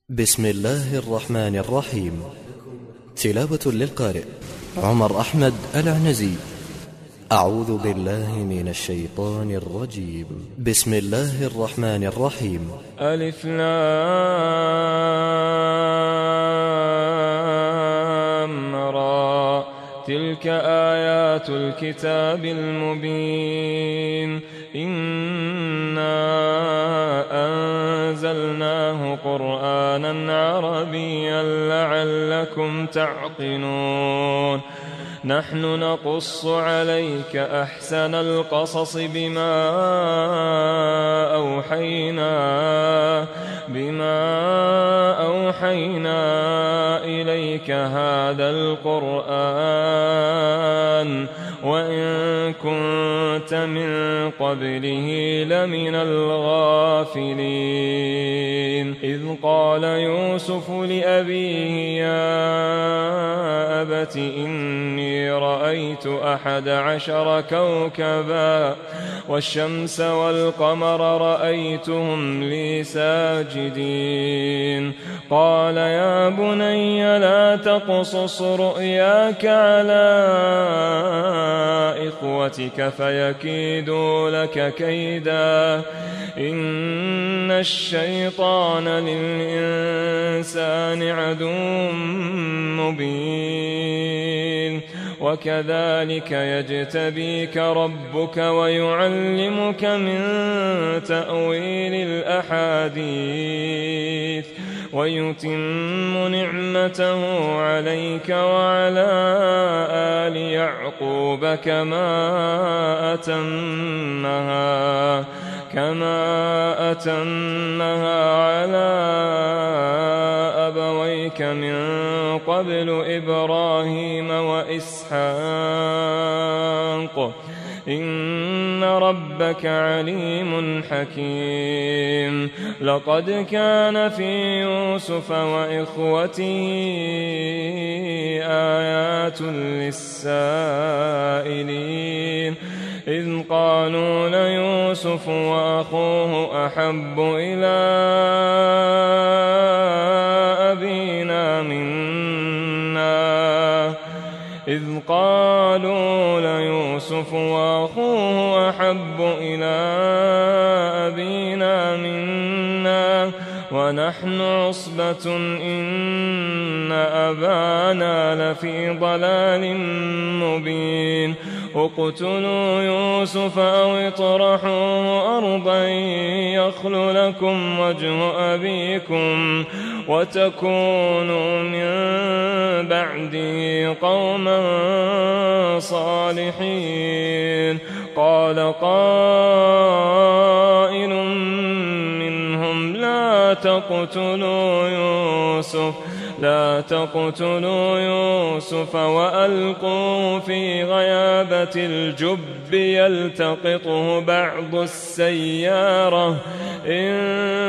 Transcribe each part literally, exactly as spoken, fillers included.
بسم الله الرحمن الرحيم. تلاوة للقارئ عمر أحمد العنزي. أعوذ بالله من الشيطان الرجيم. بسم الله الرحمن الرحيم. ألف لام را، تلك آيات الكتاب المبين. إنا أنزلناه قرآنا عربيا لعلكم تعقلون. نحن نقص عليك أحسن القصص بما أوحينا بما أوحينا إليك هذا القرآن وإن كنت من قبله لمن الغافلين. إذ قال يوسف لأبيه يا أبت إني رأيت أحد عشر كوكبا والشمس والقمر رأيتهم لي ساجدين. قال يا بني لا تقصص رؤياك على إخوتك فيكيدوا لك كيدا. إن الشيطان للإنسان عدو مبين. وكذلك يجتبيك ربك ويعلمك من تأويل الأحاديث ويتم نعمته عليك وعلى آل يعقوب كما أتمها كما أتمها على أبويك من قبل إبراهيم وإسحاق إن ربك عليم حكيم. لقد كان في يوسف وإخوته آيات للسائلين. إذ قالوا ليوسف وأخوه أحب إلى أبينا منا إذ قالوا ليوسف وأخوه أحب إلى أبينا منا ونحن عصبة إن أبانا لفي ضلال مبين. اقتلوا يوسف أو اطرحوه أرضا يخل لكم وجه أبيكم وتكونوا من بعده قوما صالحين. قال قائل منهم لا تقتلوا يوسف لا تقتلوا يوسف وألقوه في غيابة الجب يلتقطه بعض السيارة إن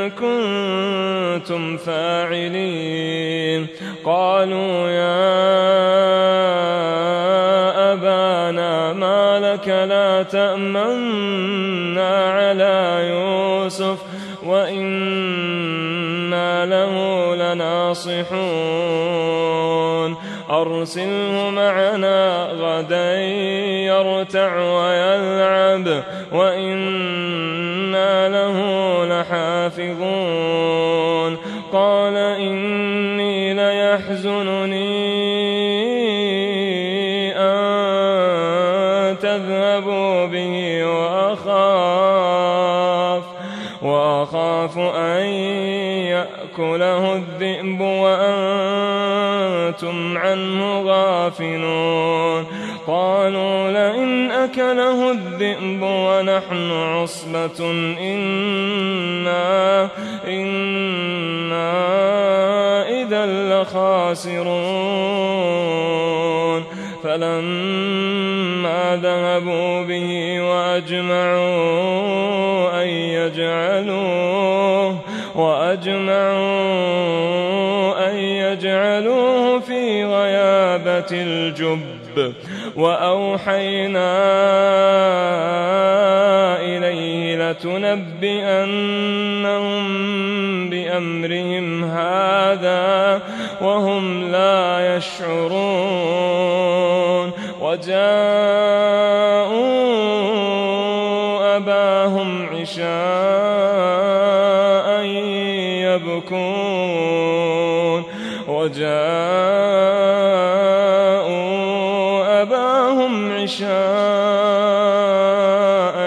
كنتم فاعلين. قالوا يا أبانا ما لك لا تأمنا على يوسف وإنا له لناصحون. أرسله معنا غدا يرتع ويلعب وإنا له لحافظون. قال إني ليحزنني أن تذهبوا به وأخاف وأخاف أن يأكله الذئب وأنتم عنه غافلون. قالوا لئن أكله الذئب ونحن عصبة إنا إنا إذا لخاسرون. فلما ذهبوا به وأجمعوا أن يجعلوه وأجمعوا أن يجعلوه في غيابة الجب الذئب وأوحينا إليه لتنبئنهم بأمرهم هذا وهم لا يشعرون وجاءوا أباهم عشاء يبكون وجاءوا أباهم عشاء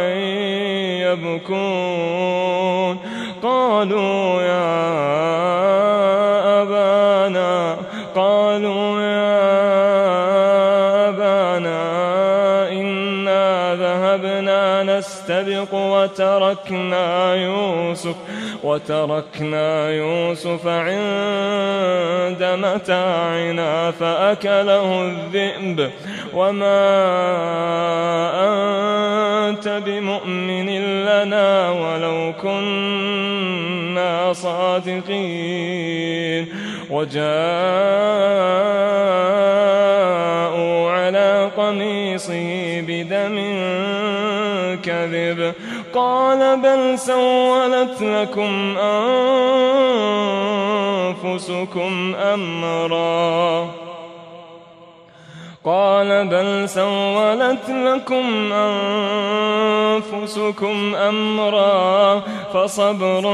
يبكون قالوا يا أبانا قالوا يا أبانا إنا ذهبنا نستبق وتركنا يوسف وتركنا يوسف عند متاعنا فأكله الذئب وما أنت بمؤمن لنا ولو كنا صادقين وجاءوا على قميصه بدم كذب قال بل سولت لكم أنفسكم أمرا قال بل سولت لكم أنفسكم أمرا فصبر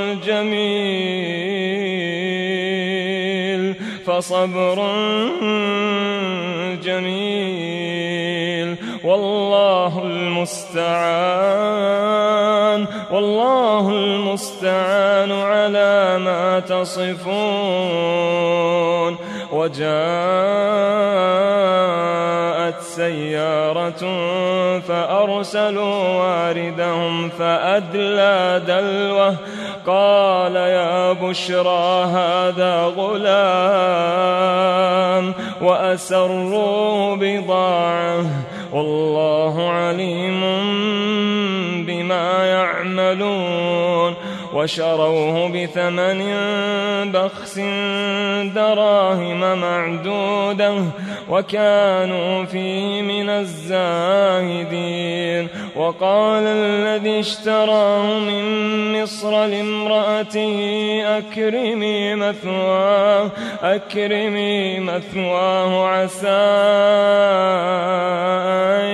جميل فصبر جميل والله المستعان والله المستعان على ما تصفون وجاءت سيارة فأرسلوا واردهم فأدلى دلوه قال يا بشرى هذا غلام وأسروه بضاعة والله عليم بما يعملون وشروه بثمن بخس دراهم معدودة وكانوا فيه من الزاهدين وقال الذي اشتراه من مصر لامرأته أكرمي مثواه أكرمي مثواه عسى أن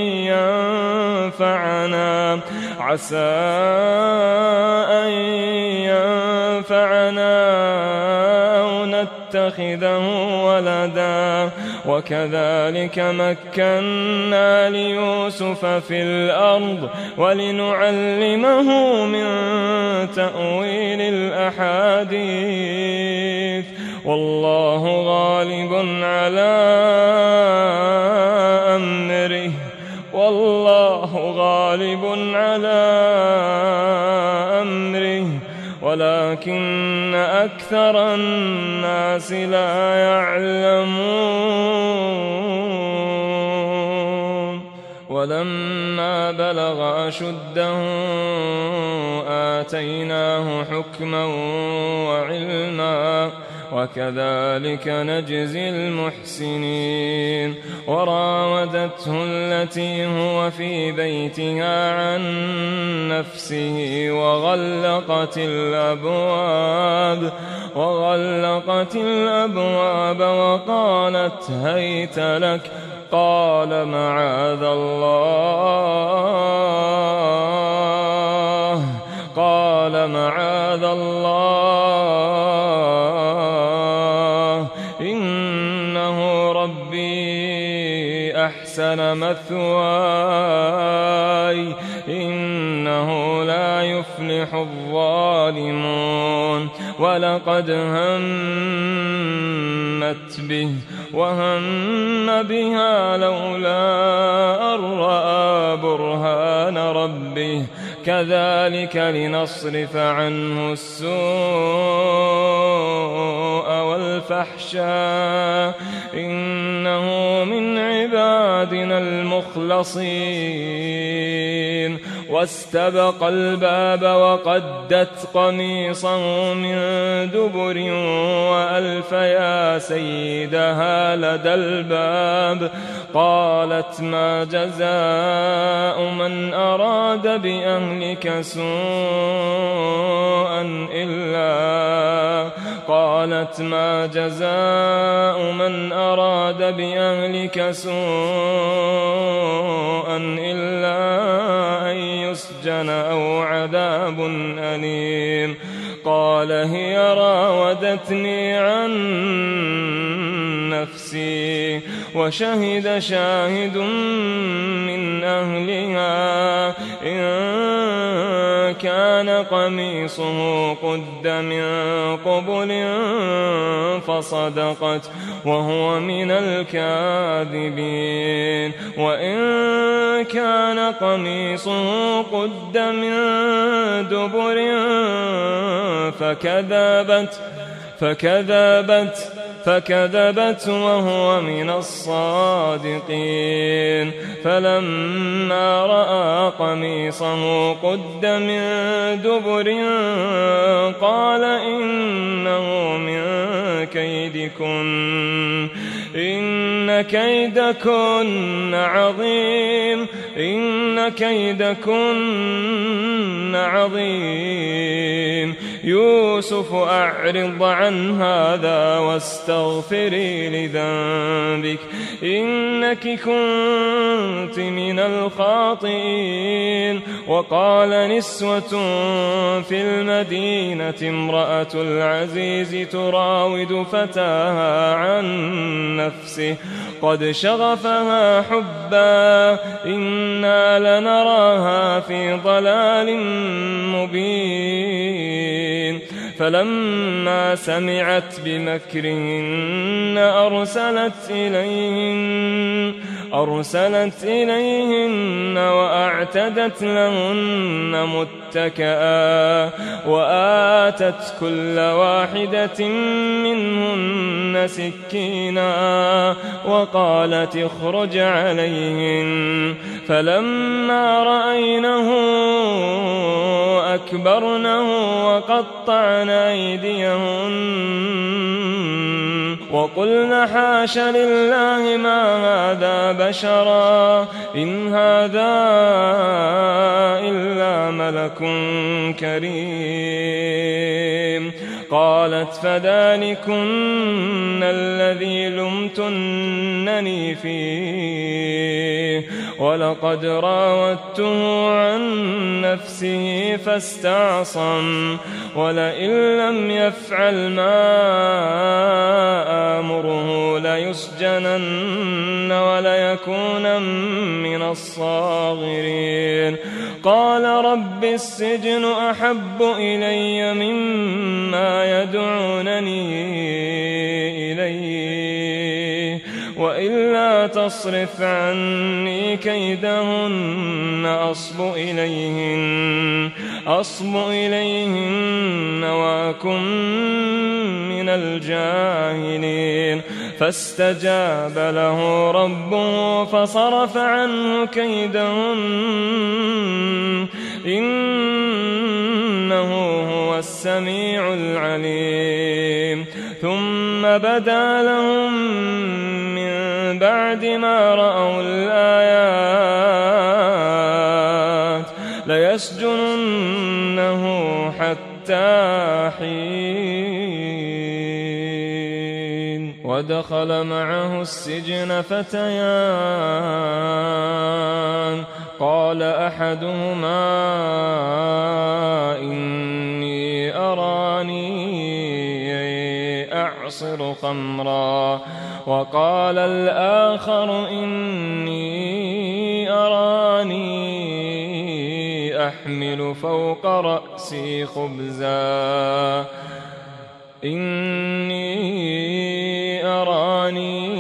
ينفعنا عسى أن ينفعنا أو نتخذه ولدا وكذلك مكنا ليوسف في الأرض ولنعلمه من تأويل الأحاديث والله غالب على أمره والله غالب على أمره ولكن أكثر الناس لا يعلمون ولما بلغ أشده آتيناه حكما وعلما وكذلك نجزي المحسنين وراودته التي هو في بيتها عن نفسه وغلقت الأبواب وغلقت الأبواب وقالت هيت لك قال معاذ الله قال معاذ الله إنه ربي أحسن مثواي إنه لا يفلح الظالمون ولقد همت به وهم بها لولا أن رأى برهان ربه كذلك لنصرف عنه السوء والفحشاء إنه من عبادنا المخلصين واستبق الباب وقدت قميصه من دبر وألف يا سيدها لدى الباب. قالت ما جزاء من أراد بأهلك سوءا إلا قالت ما جزاء من أراد بأهلك سوءا إلا أن يسجن أو عذاب أليم. قال هي راودتني عن نفسي وشهد شاهد من أهلها إن كان قميصه قد من قبل فصدقت وهو من الكاذبين وإن كان قميصه قد من دبر فكذبت فكذبت فكذبت وهو من الصادقين. فلما رأى قميصه قد من دبر قال إنه من كيدكن إن كيدكن عظيم إن كيدكن عظيم. يوسف أعرض عن هذا واستغفري لذنبك إنك كنت من الخاطئين. وقال نسوة في المدينة امرأة العزيز تراود فتاها عن نفسه قد شغفها حبا إنا لنراها في ضلال مبين. فلما سمعت بمكرهن أرسلت إليهن أرسلت إليهن وأعتدت لهن متكئا وآتت كل واحدة منهن سكينا وقالت اخرج عليهن. فلما رأينه أكبرنه وقطعن أيديهن وقلن حاش لله ما هذا بشرا إن هذا إلا ملك كريم. قالت فذلكن الذي لمتنني فيه ولقد راودته عن نفسه فاستعصم ولئن لم يفعل ما آمره ليسجنن وليكون من الصاغرين. قال رب السجن أحب إلي مما يدعونني إليه وإلا تصرف عني كيدهن أصب إليهن أصب إليهن وأكن من الجاهلين. فاستجاب له ربه فصرف عنه كيدهن إنه هو السميع العليم. ثم بدا لهم من بعد ما رأوا الآيات ليسجننه حتى حين. ودخل معه السجن فتيان قال أحدهما إني أراني أعصر خمرا وقال الآخر إني أراني أحمل فوق رأسي خبزا إني أراني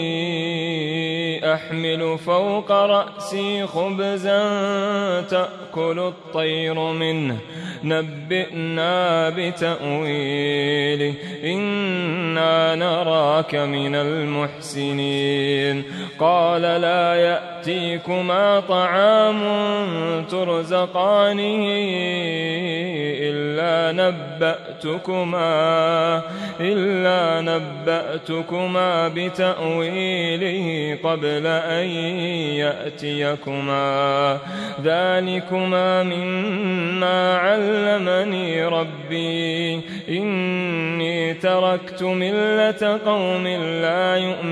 أحمل فوق رأسي خبزا تأكل الطير منه نبئنا بتأويله إنا نراك من المحسنين. قال لا يأتي يأتيكما طعام ترزقانه إلا نبأتكما إلا نبأتكما بتأويله قبل أن يأتيكما ذلكما مما علمني ربي إني تركت ملة قوم لا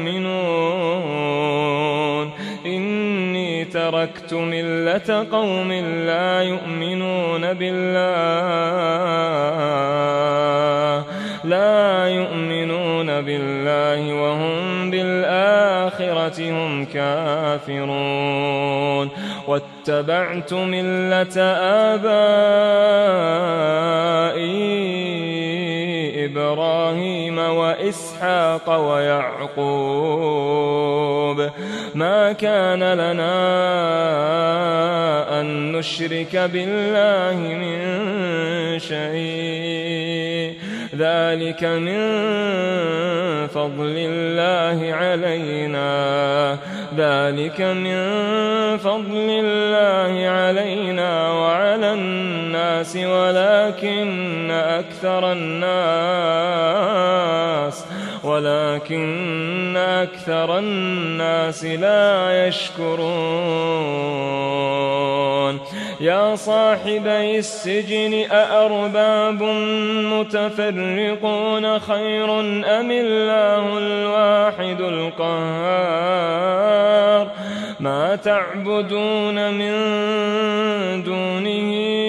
يؤمنون إني تركت ملة قوم لا يؤمنون بالله لا يؤمنون بالله وهم بالآخرة هم كافرون واتبعت ملة آبائي إبراهيم وإسحاق ويعقوب ما كان لنا أن نشرك بالله من شيء ذلك من فضل الله علينا ذلك من فضل الله علينا وعلى الناس ولكن أكثر الناس ولكن أكثر الناس لا يشكرون يا صاحبي السجن أأرباب متفرقون خير أم الله الواحد القهار ما تعبدون من دونه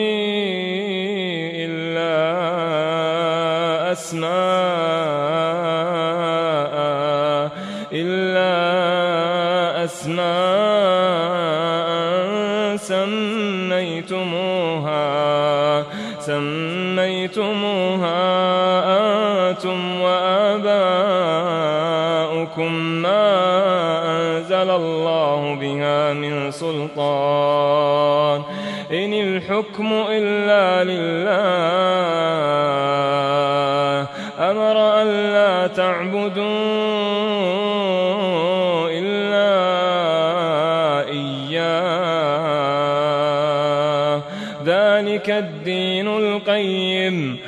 إلا أسماء إلا أسماء سميتموها سميتموها أنتم وآباؤكم ما أنزل الله بها من سلطان إن الحكم إلا لله أمر أن لا تعبدوا إلا إياه ذلك الدين القيم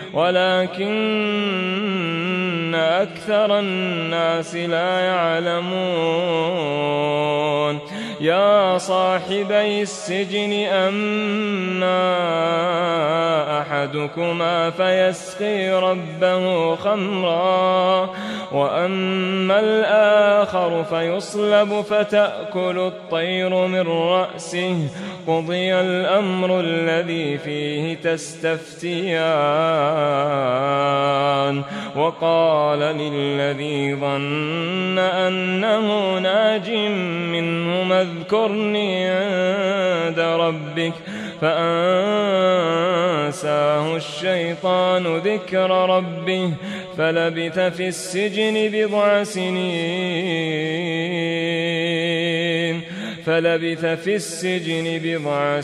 ولكن أكثر الناس لا يعلمون يا صاحبي السجن أما أحدكما فيسقي ربه خمرا وأما الآخر فيصلب فتأكل الطير من رأسه قضي الأمر الذي فيه تستفتيان وقال للذي ظن أنه ناج منهما اذكرني عند ربك فأنساه الشيطان ذكر ربه فلبث في السجن بضع سنين فلبث في السجن بضع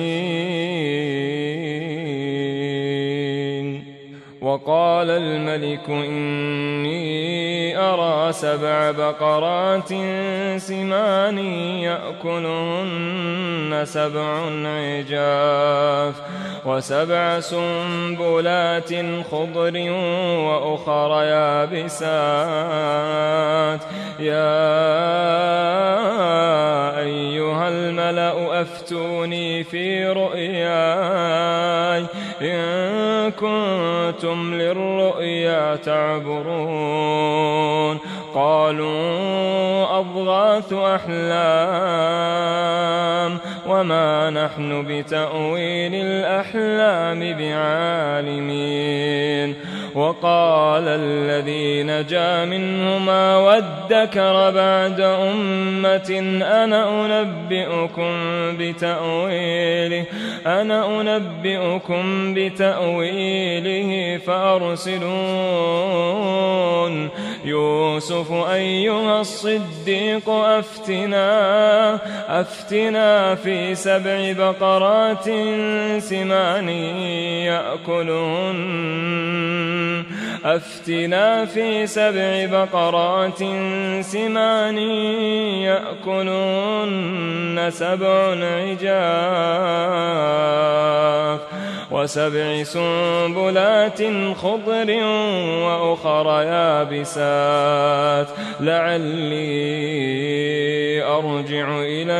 سنين وقال الملك إني أرى سبع بقرات سمان يأكلهن سبع عجاف وسبع سنبلات خضر وأخر يابسات يا أيها الملأ أفتوني في رؤياي إن كنتم للرؤيا تعبرون قالوا أضغاث أحلام وما نحن بتأويل الأحلام بعالمين وقال الذي نجا منهما وادكر بعد أمة أنا أنبئكم بتأويله أنا أنبئكم بتأويله فأرسلون يوسف أيها الصديق أفتنا أفتنا في سبع بقرات سمان يأكلهن أفتنا في سبع بقرات سمان يأكلون سبع عجاف وسبع سنبلات خضر وأخر يابسات لعلي أرجع إلى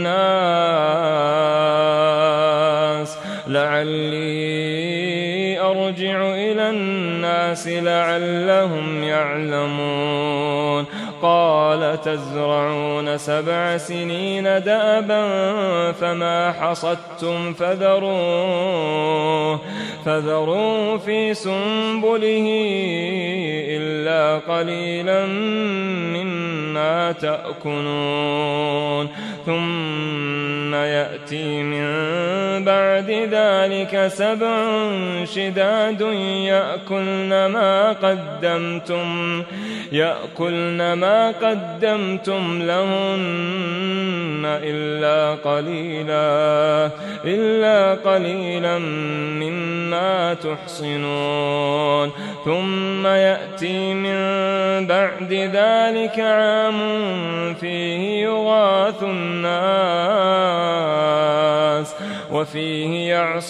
الناس لعلي أرجع إلى الناس لعلهم يعلمون قال تزرعون سبع سنين دأبا فما حصدتم فذروه فذروه في سنبله إلا قليلا مما تأكلون ثم يأتي من بعد ذلك سبع شداد يأكلن ما قدمتم يأكلن ما قدمتم لهن إلا قليلا إلا قليلا مما تحصنون ثم يأتي من بعد ذلك عام فيه يغاث الناس وفيه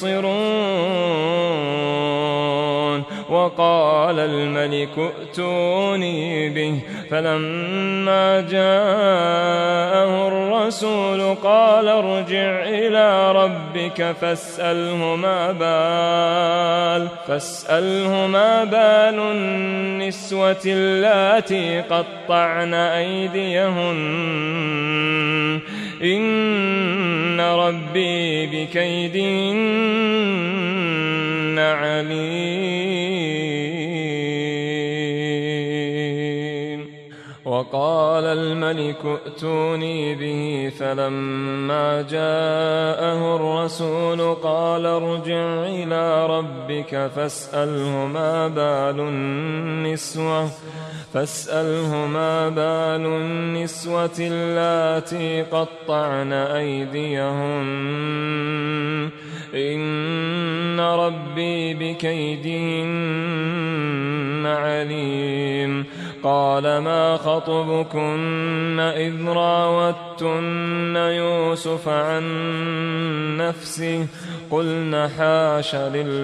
يعصرون وقال الملك ائتوني به فلما جاءه الرسول قال ارجع إلى ربك فاسأله ما بال فاسأله ما بال النسوة اللاتي قطعن أيديهن إن ربي بكيدهن عليم. وقال الملك ائتوني به فلما جاءه الرسول قال ارجع إلى ربك فاسأله ما بال النسوة فاسأله ما بال النسوة اللاتي قطعن أيديهن إن ربي بكيدهن عليم. قال ما خطبكن إذ راوتن يوسف عن نفسه قلن حاش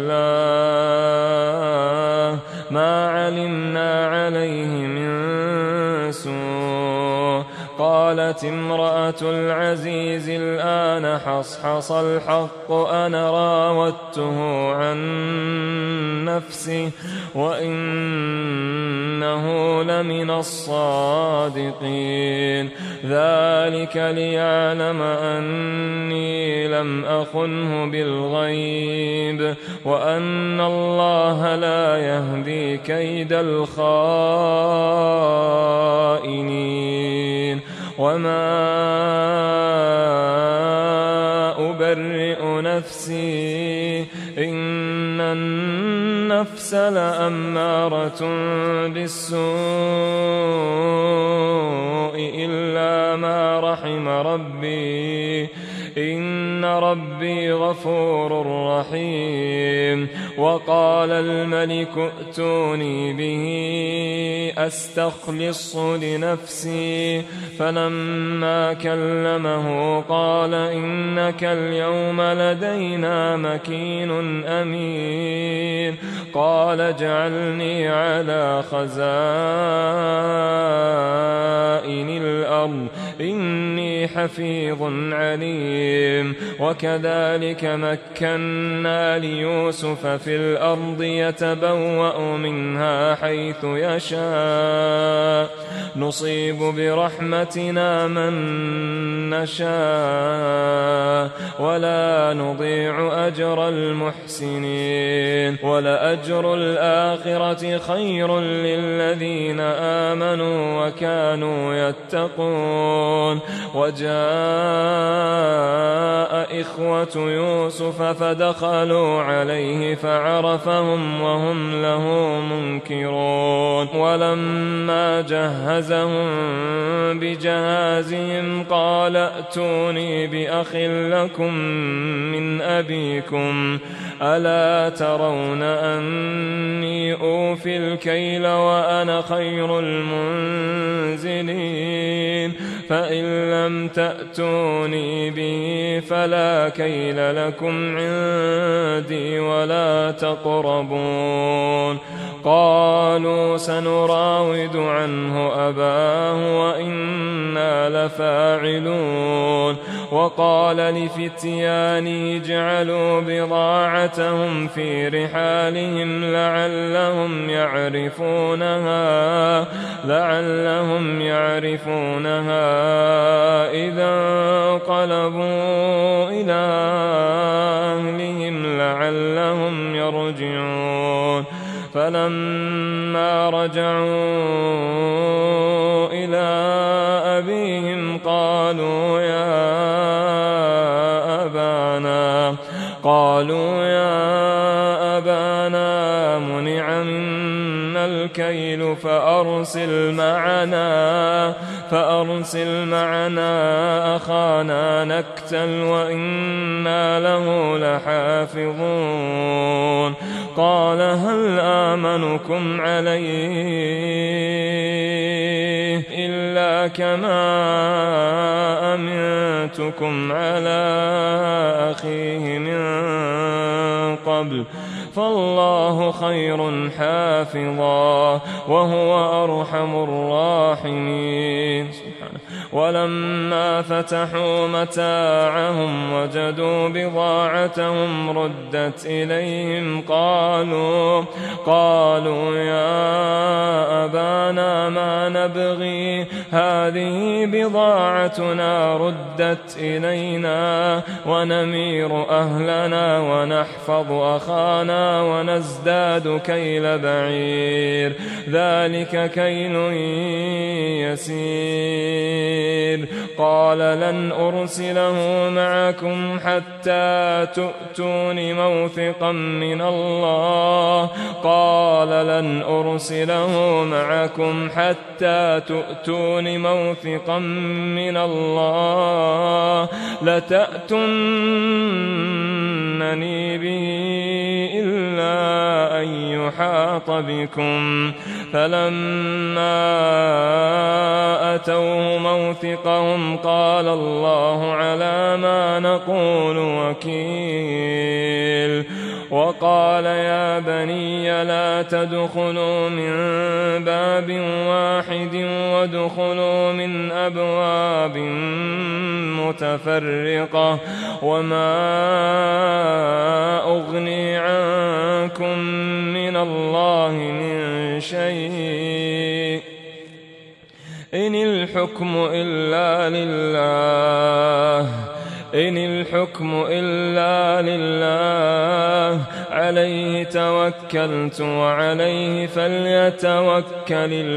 لله ما علمنا عليه من سوء. قالت امرأة العزيز الآن حصحص الحق أنا راودته عن نفسه وإنه لمن الصادقين. ذلك ليعلم أني لم أخنه بالغيب وأن الله لا يهدي كيد الخائنين. وما أبرئ نفسي إن النفس لأمارة بالسوء إلا ما رحم ربي إن ربي غفور رحيم. وقال الملك ائتوني به أستخلصه لنفسي فلما كلمه قال إنك اليوم لدينا مكين أمين. قال اجعلني على خزائن الأرض إني حفيظ عليم. وكذلك مكنا ليوسف في الأرض يتبوأ منها حيث يشاء نصيب برحمتنا من نشاء ولا نضيع أجر المحسنين. ولأجر الآخرة خير للذين آمنوا وكانوا يتقون. وجاء إخوة يوسف فدخلوا عليه فعرفهم وهم له منكرون ولما جهزهم بجهازهم قال ائتوني بأخ لكم من أبيكم ألا ترون أني أوفي الكيل وأنا خير المنزلين فإن لم تأتوني به فلا كيل لكم عندي ولا تقربون قالوا سنراود عنه أباه وإنا لفاعلون وقال لفتيانه اجعلوا بضاعتهم في رحالهم لعلهم يعرفونها لعلهم يعرفونها إذا انقلبوا إلى أهلهم لعلهم يرجعون فلما رجعوا إلى أبيهم قالوا يا أبانا قالوا يا أبانا منع منا الكيل فأرسل معنا فأرسل معنا أخانا نكتل وإنا له لحافظون قال هل آمنكم عليه إلا كما أمنتكم على أخيه من قبل فالله خير حافظا وهو أرحم الراحمين سبحانه. ولما فتحوا متاعهم وجدوا بضاعتهم ردت إليهم قالوا قالوا يا أبانا ما نبغي هذه بضاعتنا ردت إلينا ونمير أهلنا ونحفظ أخانا ونزداد كيل بعير ذلك كيل يسير قال لن أرسله معكم حتى تؤتون موثقا من الله قال لن أرسله معكم حتى تؤتون موثقا من الله لتأتونني به إلا أن يحاط بكم فلما أتوه موثقهم قال الله على ما نقول وكيل وقال يا بني لا تدخلوا من باب واحد وادخلوا من أبواب متفرقة وما أغني عنكم من الله من شيء إن الحكم إلا لله إن الحكم إلا لله عليه توكلت وعليه فليتوكل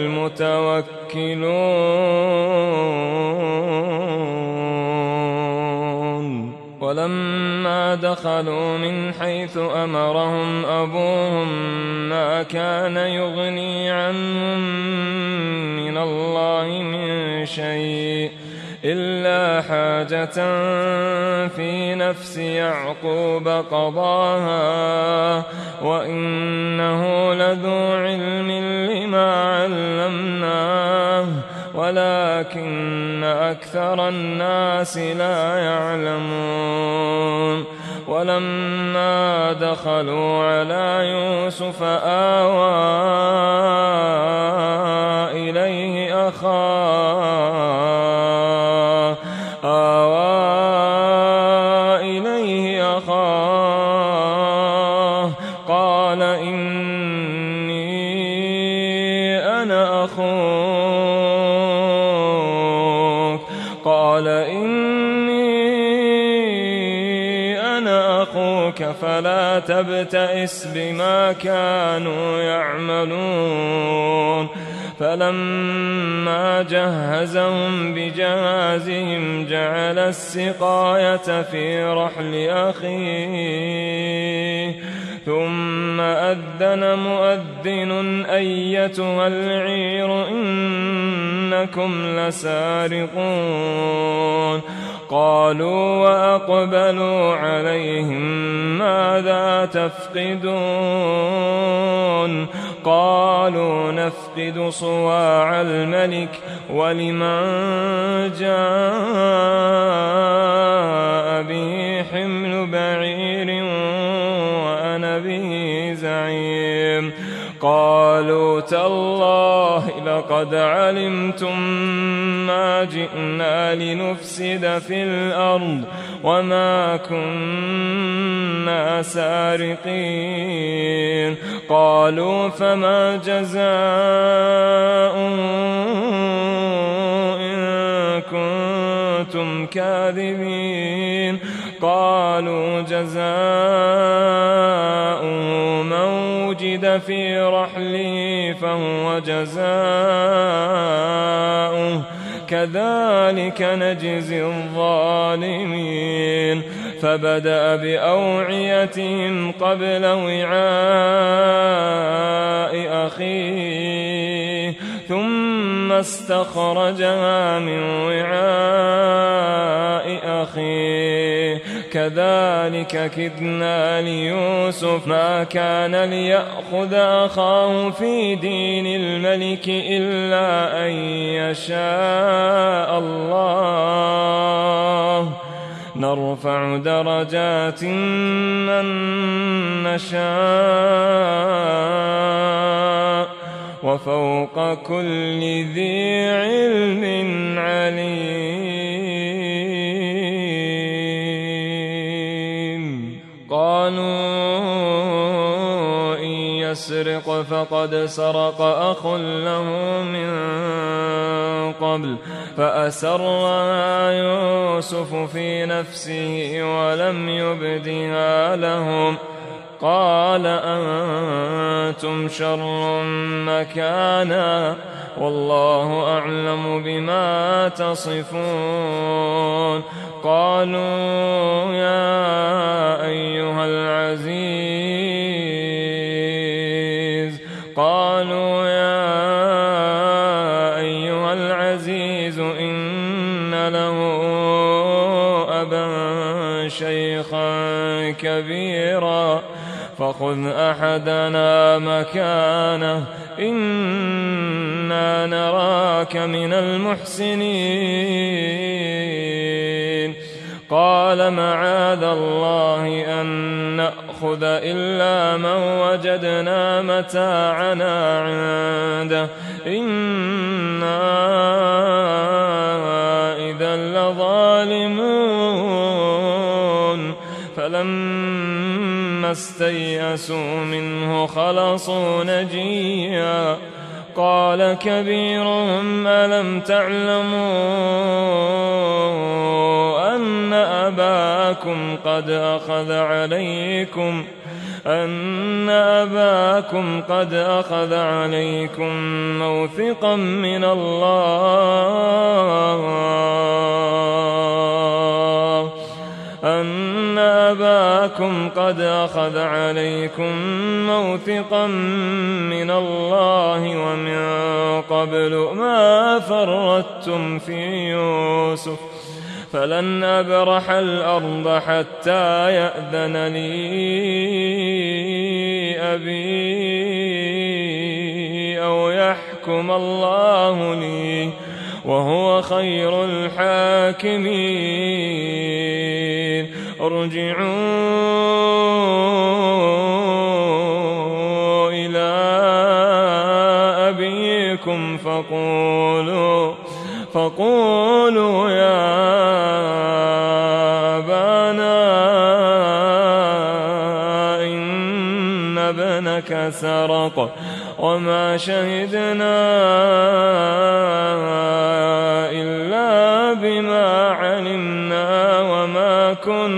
المتوكلون ولما دخلوا من حيث أمرهم أبوهم ما كان يغني عنهم من الله من شيء إلا حاجة في نفس يعقوب قضاها وإنه لذو علم لما علمناه ولكن أكثر الناس لا يعلمون ولما دخلوا على يوسف آوى إليه أخاه آوى إليه أخاه قال إني أنا أخوك قال إني أنا أخوك فلا تبتئس بما كانوا يعملون فلما جهزهم بجهازهم جعل السقاية في رحل أخيه ثم أذن مؤذن أيتها العير إنكم لسارقون قالوا وأقبلوا عليهم ماذا تفقدون قالوا نفقد صواع الملك ولمن جاء به حمل بعير وأنا به زعيم قالوا تالله لقد علمتم ما جئنا لنفسد في الأرض وما كنا سارقين قالوا فما جزاؤه إن كنتم كاذبين قالوا جزاؤه من وجد في رحله فهو جزاؤه كذلك نجزي الظالمين فبدأ بأوعيتهم قبل وعاء أخيه ثم استخرجها من وعاء أخيه كذلك كدنا ليوسف ما كان ليأخذ أخاه في دين الملك إلا أن يشاء الله نرفع درجات من نشاء وفوق كل ذي علم عليم قالوا إن يسرق فقد سرق أخ له من قبل فأسرها يوسف في نفسه ولم يبدها لهم قال أنتم شر مكانا والله أعلم بما تصفون قالوا يا أيها العزيز قالوا يا أيها العزيز إن له أبا شيخا كبيرا فخذ أحدنا مكانه إنا نراك من المحسنين قال معاذ الله أن نأخذ إلا من وجدنا متاعنا عنده إنا إذا لظالمون فلما استيئسوا منه خلصوا نجيا قال كبيرهم ألم تعلموا أن أباكم قد أخذ عليكم أن أباكم قد أخذ عليكم موثقا من الله أن أباكم قد أخذ عليكم موثقا من الله ومن قبل ما فرطتم في يوسف فلن أبرح الأرض حتى يأذن لي أبي أو يحكم الله لي وهو خير الحاكمين ارجعوا إلى أبيكم فقولوا فقولوا يا أبانا إن ابنك سرق وما شهدنا إلا بما علمنا وما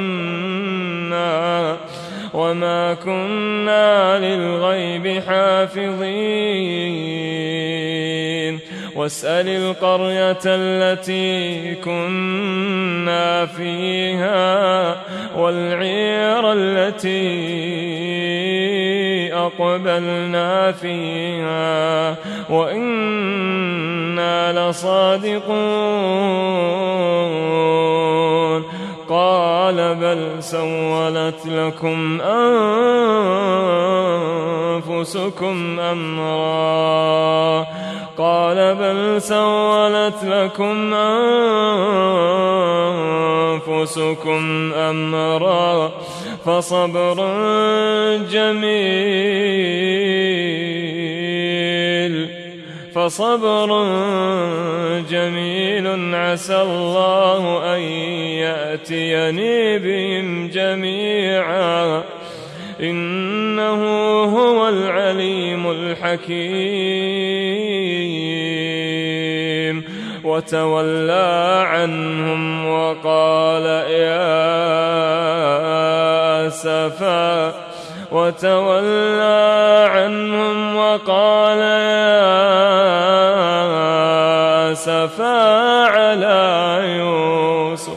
كنا وما كنا للغيب حافظين واسأل القرية التي كنا فيها والعير التي أقبلنا فيها وإنا لصادقون قال بل سولت لكم أنفسكم أمرا قال بل سولت لكم أنفسكم أمرا فصبر جميل فصبر جميل عسى الله أن يأتيني بهم جميعا إنه هو العليم الحكيم وتولى عنهم وقال يا أسفا وتولى عنهم وقال يا أسفا على يوسف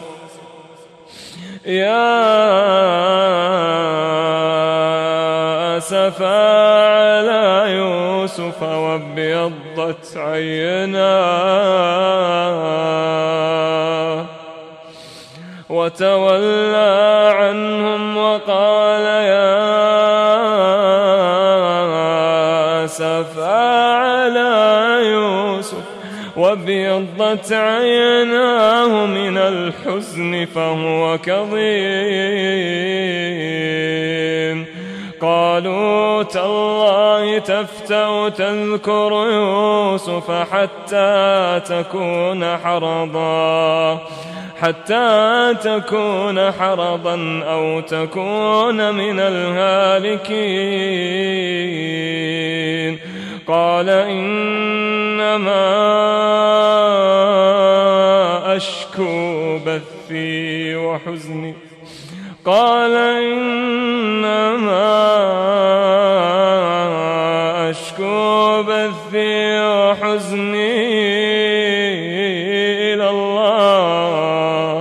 يا أسفا على يوسف وابيضت عيناه وتولى عنهم وقال يا أسفا على يوسف وابيضت عيناه من الحزن فهو كظيم قالوا تالله تفتأ تذكر يوسف حتى تكون حرضا حتى تكون حرضا أو تكون من الهالكين قال إنما أشكو بثي وحزني قال إنما أشكو بثي وحزني إلى الله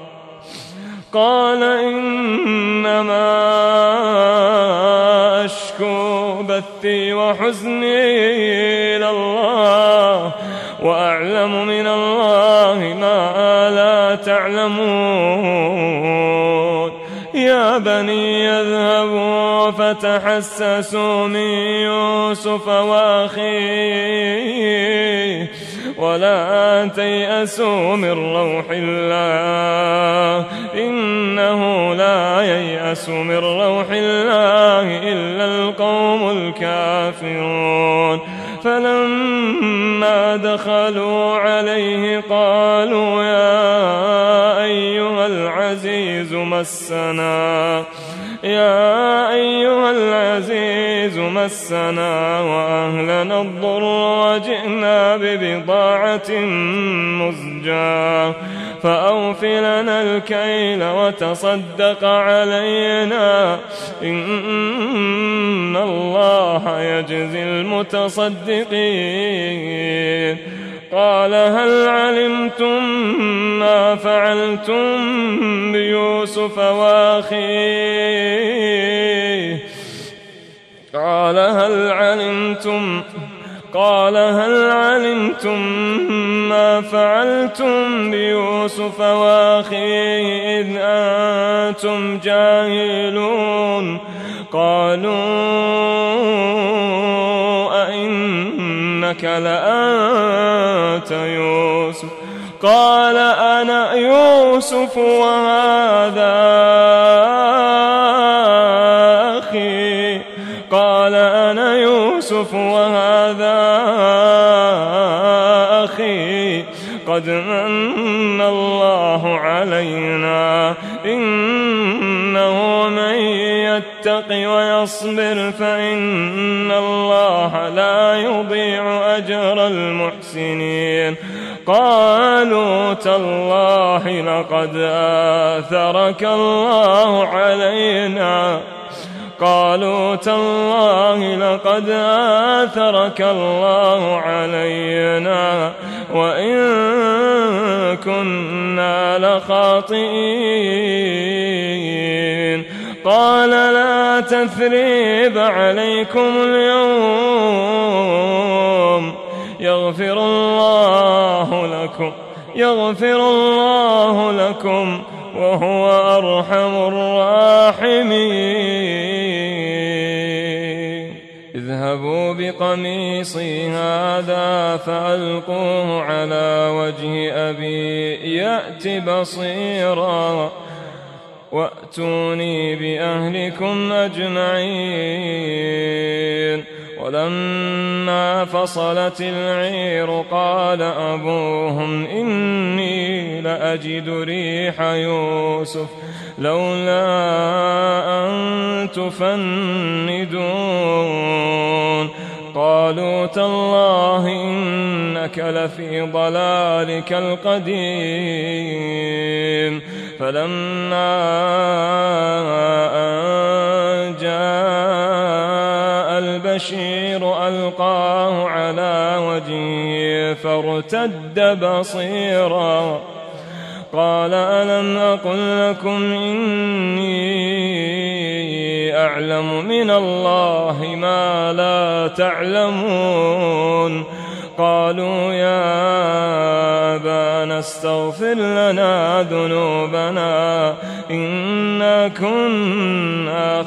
قال إنما أشكو بثي وحزني إلى الله وأعلم من الله ما لا تعلمون يا بني اذهبوا فتحسسوا من يوسف وأخيه ولا تيأسوا من روح الله إنه لا ييأس من روح الله إلا القوم الكافرون فلما دخلوا عليه قالوا يا أيها العزيز مسنا يا أيها العزيز مسنا وأهلنا الضر وجئنا ببضاعة مزجاة فأوف لنا الكيل وتصدق علينا إن الله يجزي المتصدقين قال هل علمتم ما فعلتم بيوسف وأخيه قال هل علمتم قال هل علمتم ما فعلتم بيوسف وأخيه إذ أنتم جاهلون قالوا أئنك لأنت يوسف قال أنا يوسف وهذا أخي قال أنا يوسف وهذا أخي قد من الله علينا إنه من يتق ويصبر فإن الله لا يضيع أجر المحسنين قالوا تالله لقد آثرك الله علينا قالوا تالله لقد آثرك الله علينا وإن كنا لخاطئين قال لا تثريب عليكم اليوم يغفر الله لكم يغفر الله لكم وهو أرحم الراحمين اذهبوا بقميصي هذا فألقوه على وجه أبي يأت بصيرا وأتوني بأهلكم أجمعين ولما فصلت العير قال أبوهم إني لأجد ريح يوسف لولا أن تفندون قالوا تالله إنك لفي ضلالك القديم فلما أن جاء البشير ألقاه على وجهه فارتد بصيرا قال ألم أقل لكم إني أعلم من الله ما لا تعلمون قالوا يا أبانا استغفر لنا ذنوبنا إنا كنا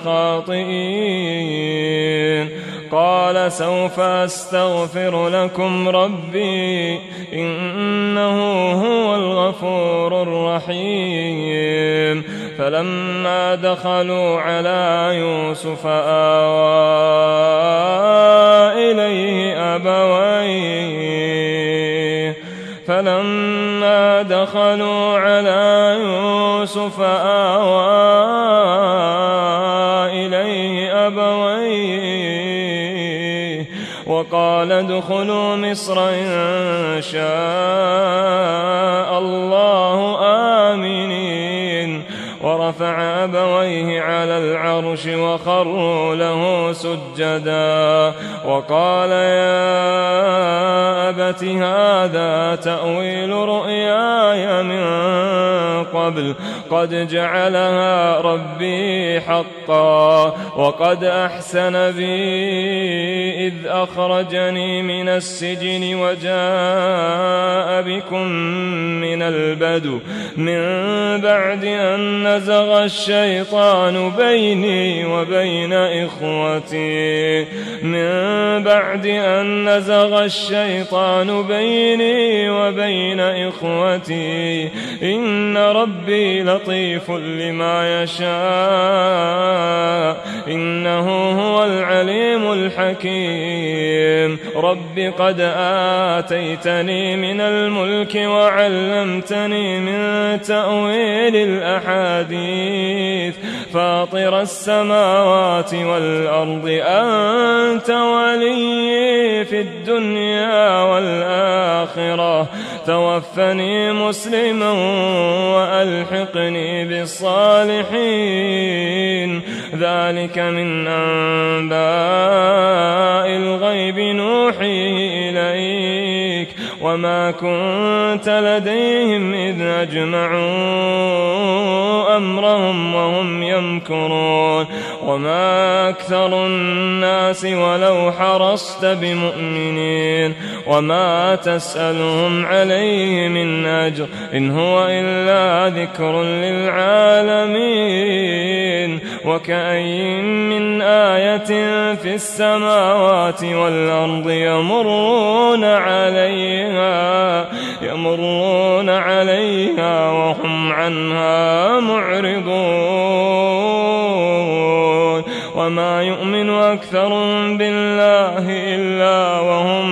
خاطئين قال سوف أستغفر لكم ربي إنه هو الغفور الرحيم فلما دخلوا على يوسف آوى إليه أبويه فلما دخلوا على يوسف آوى إليه أبويه وقال ادخلوا مصر إن شاء الله آمنين ورفع أبويه على العرش وخروا له سجدا وقال يا أبت هذا تأويل رؤياي من قبل قد جعلها ربي حقا وقد أحسن بي إذ أخرجني من السجن وجاء بكم من البدو من بعد أن نزغ الشيطان بيني وبين إخوتي من بعد أن نزغ الشيطان بيني وبين إخوتي إن ربي لطيف لما يشاء إنه هو العليم الحكيم رب قد آتيتني من الملك وعلمتني من تأويل الأحاديث فاطر السماوات والأرض أنت ولي في الدنيا والآخرة توفني مسلما وألحقني بالصالحين ذلك من أنباء الغيب نوحيه إليك وما كنت لديهم إذ أجمعوا أمرهم وهم يمكرون وما أكثر الناس ولو حرصت بمؤمنين وما تسألهم عليه من أجر إن هو إلا ذكر للعالمين وكأي من آية في السماوات والأرض يمرون عليها يمرون عليها وهم عنها معرضون وما يؤمن أكثرهم بالله إلا وهم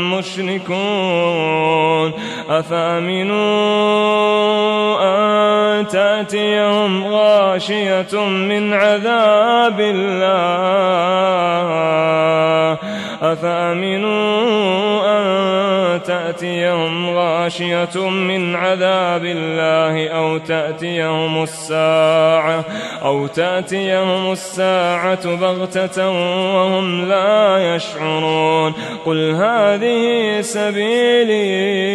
مشركون أفأمنوا أن تأتيهم غاشية من عذاب الله أفأمنوا أن تأتيهم غاشية غاشية من عذاب الله أو تأتيهم الساعة أو تأتيهم الساعة بغتة وهم لا يشعرون قل هذه سبيلي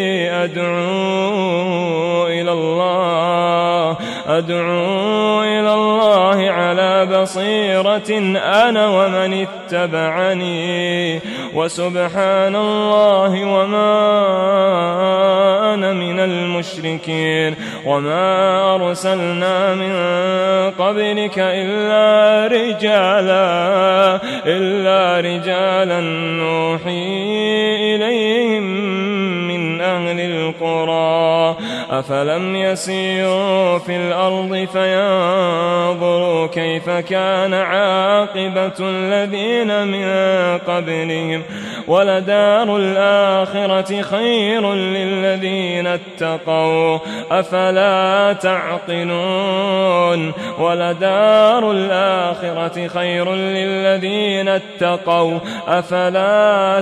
أدعو إلى الله أدعو إلى الله على بصيرة أنا ومن اتبعني وسبحان الله وما أنا من المشركين وما أرسلنا من قبلك إلا رجالا إلا رجالا نوحي إليهم من أهل القرى أفلم يسيروا في الأرض فينظروا كيف كان عاقبة الذين من قبلهم ولدار الآخرة خير للذين اتقوا أفلا تعقلون ولدار الآخرة خير للذين اتقوا أفلا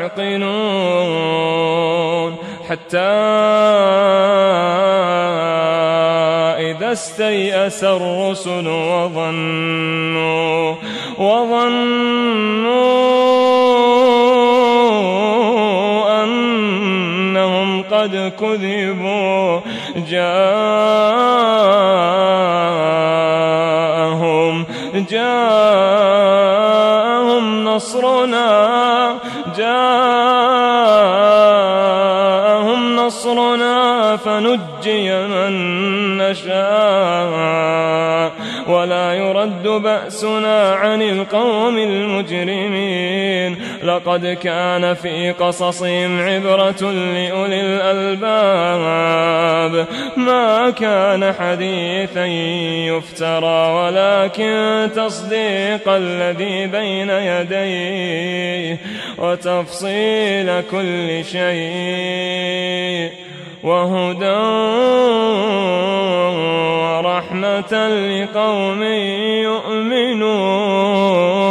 تعقلون حتى إذا استيأس الرسل وظنوا وظنوا أنهم قد كذبوا جاءهم جاءهم نصرنا جاءهم نصرنا فنجي من نشاء ولا يرد بأسنا عن القوم المجرمين لقد كان في قصصهم عبرة لأولي الألباب ما كان حديثا يفترى ولكن تصديق الذي بين يديه وتفصيل كل شيء وهدى ورحمة لقوم يؤمنون.